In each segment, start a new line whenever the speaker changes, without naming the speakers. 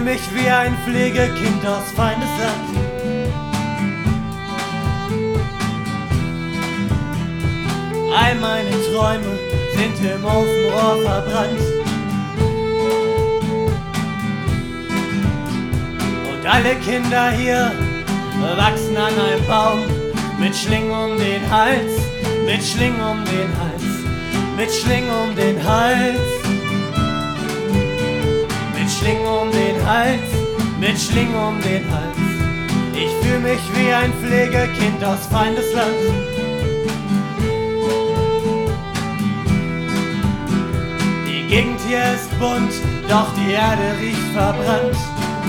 mich wie ein Pflegekind aus Feindesland. All meine Träume sind im Ofenrohr verbrannt. Und alle Kinder hier wachsen an einem Baum mit Schlingen um den Hals, mit Schlingen um den Hals, mit Schlingen um den Hals, mit Schlingen um den Hals, mit Schlingen um den Hals. Ich fühl mich wie ein Pflegekind aus Feindesland. Die Gegend hier ist bunt, doch die Erde riecht verbrannt.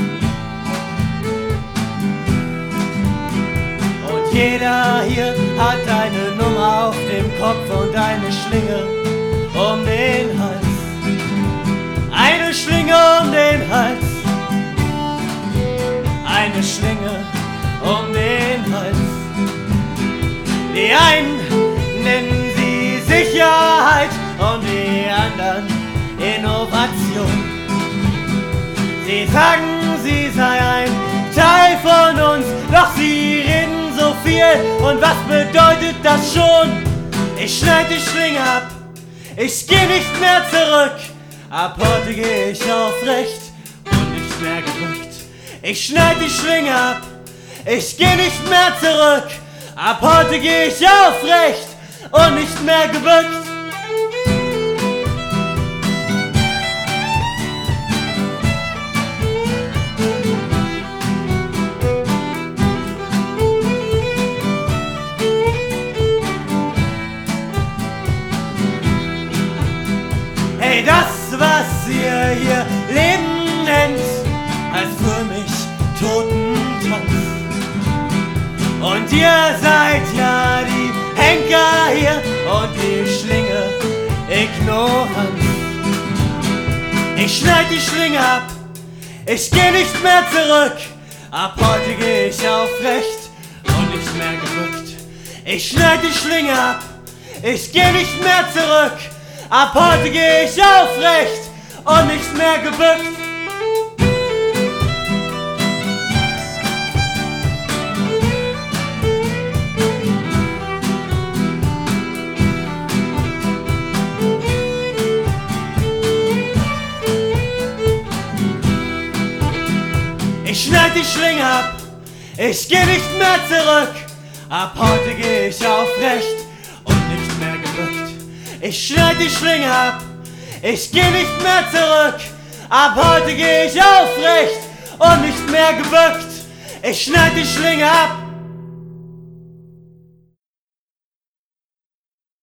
Und jeder hier hat eine Nummer auf dem Kopf und eine Schlinge um den Hals. Eine Schlinge um den Hals. Eine Schlinge um den Hals. Die einen nennen sie Sicherheit und die anderen Innovation. Sie sagen, sie sei ein Teil von uns, doch sie reden so viel. Und was bedeutet das schon? Ich schneid die Schlinge ab, ich geh nicht mehr zurück. Ab heute geh ich aufrecht und nicht mehr gebückt. Ich schneid die Schlinge ab, ich geh nicht mehr zurück. Ab heute geh ich aufrecht und nicht mehr gebückt. Hey, das, was ihr hier Leben nennt, als für mich Totentanz. Und ihr seid ja die Henker hier und die Schlinge Ignoranz. Ich schneid die Schlinge ab, ich geh nicht mehr zurück. Ab heute geh ich aufrecht und nicht mehr gebückt. Ich schneid die Schlinge ab, ich geh nicht mehr zurück. Ab heute geh ich aufrecht und nicht mehr gebückt. Ich schneid die Schlinge ab, ich geh nicht mehr zurück. Ab heute geh ich aufrecht und nicht mehr gebückt. Ich schneid die Schlinge ab, ich geh nicht mehr zurück. Ab heute geh ich aufrecht und nicht mehr gebückt. Ich schneid die Schlinge ab,